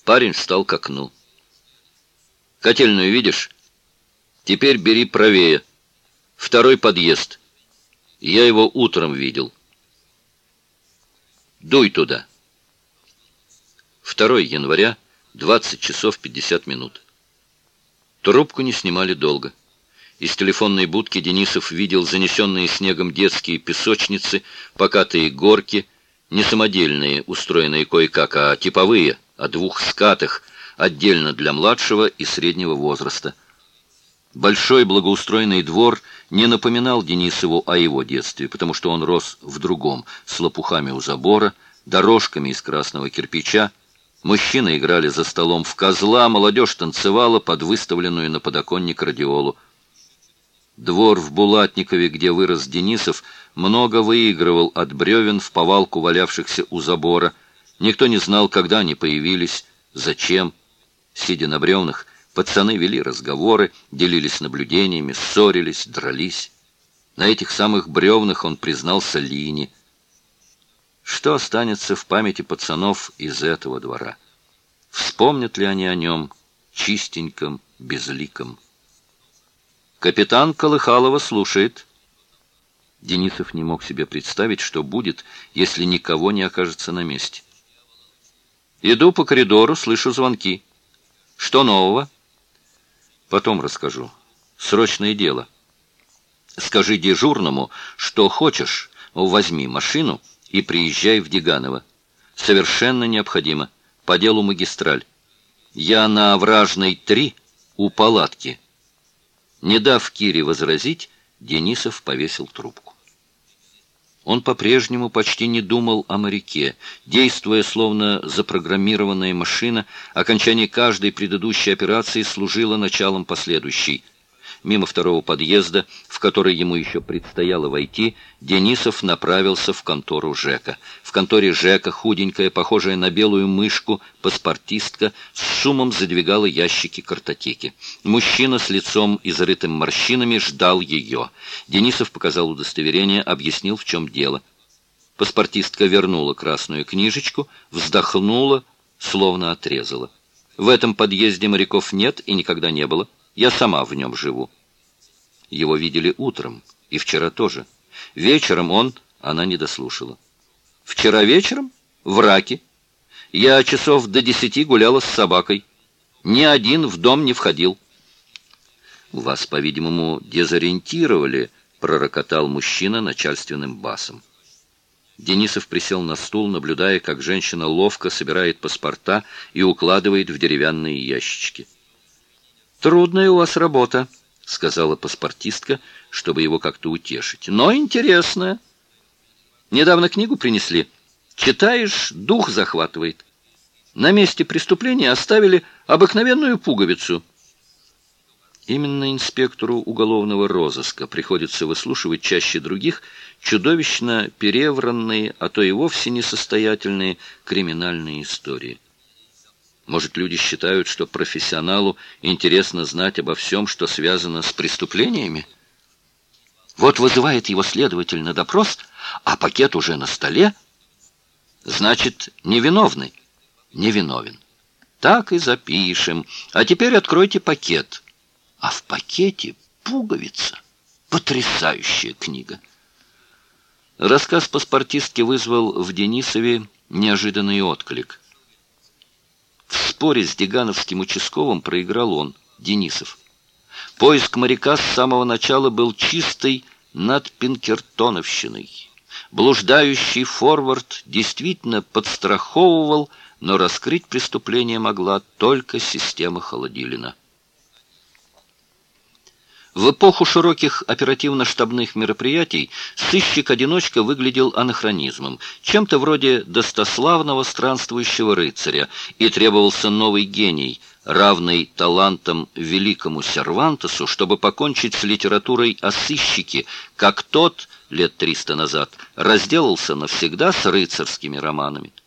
Парень встал к окну. «Котельную видишь? Теперь бери правее. Второй подъезд. Я его утром видел. Дуй туда». 2 января, 20 часов 50 минут. Трубку не снимали долго. Из телефонной будки Денисов видел занесенные снегом детские песочницы, покатые горки, не самодельные, устроенные кое-как, а типовые, о 2 скатах, отдельно для младшего и среднего возраста. Большой благоустроенный двор не напоминал Денисову о его детстве, потому что он рос в другом, с лопухами у забора, дорожками из красного кирпича. Мужчины играли за столом в козла, молодежь танцевала под выставленную на подоконник радиолу. Двор в Булатникове, где вырос Денисов, много выигрывал от бревен в повалку, валявшихся у забора. Никто не знал, когда они появились, зачем. Сидя на бревнах, пацаны вели разговоры, делились наблюдениями, ссорились, дрались. На этих самых бревнах он признался Лине. Что останется в памяти пацанов из этого двора? Вспомнят ли они о нем, чистеньком, безликом? «Капитан Колыхалова слушает». Денисов не мог себе представить, что будет, если никого не окажется на месте. «Иду по коридору, слышу звонки. Что нового?» «Потом расскажу. Срочное дело. Скажи дежурному, что хочешь, возьми машину и приезжай в Деганово. Совершенно необходимо. По делу магистраль. Я на Овражной 3 у палатки». Не дав Кире возразить, Денисов повесил трубку. Он по-прежнему почти не думал о моряке. Действуя словно запрограммированная машина, окончание каждой предыдущей операции служило началом последующей. Мимо 2 подъезда, в который ему еще предстояло войти, Денисов направился в контору ЖЭКа. В конторе ЖЭКа худенькая, похожая на белую мышку, паспортистка с шумом задвигала ящики картотеки. Мужчина с лицом, изрытым морщинами, ждал ее. Денисов показал удостоверение, объяснил, в чем дело. Паспортистка вернула красную книжечку, вздохнула, словно отрезала. «В этом подъезде моряков нет и никогда не было. Я сама в нем живу». Его видели утром, и вчера тоже. Вечером она не дослушала. «Вчера вечером? В Раке. Я часов до 10 гуляла с собакой. Ни один в дом не входил». «Вас, по-видимому, дезориентировали», — пророкотал мужчина начальственным басом. Денисов присел на стул, наблюдая, как женщина ловко собирает паспорта и укладывает в деревянные ящички. «Трудная у вас работа», — сказала паспортистка, чтобы его как-то утешить. «Но интересная. Недавно книгу принесли. Читаешь, дух захватывает. На месте преступления оставили обыкновенную пуговицу». Именно инспектору уголовного розыска приходится выслушивать чаще других чудовищно перевранные, а то и вовсе несостоятельные криминальные истории. Может, люди считают, что профессионалу интересно знать обо всем, что связано с преступлениями? Вот вызывает его следователь на допрос, а пакет уже на столе. Значит, невиновный. Невиновен. Так и запишем. А теперь откройте пакет. А в пакете пуговица. Потрясающая книга. Рассказ паспортистки вызвал в Денисове неожиданный отклик. В споре с дегановским участковым проиграл он, Денисов. Поиск моряка с самого начала был чистой надпинкертоновщиной. Блуждающий форвард действительно подстраховывал, но раскрыть преступление могла только система Холодилина. В эпоху широких оперативно-штабных мероприятий сыщик-одиночка выглядел анахронизмом, чем-то вроде достославного странствующего рыцаря, и требовался новый гений, равный талантам великому Сервантесу, чтобы покончить с литературой о сыщике, как тот лет 300 назад разделался навсегда с рыцарскими романами.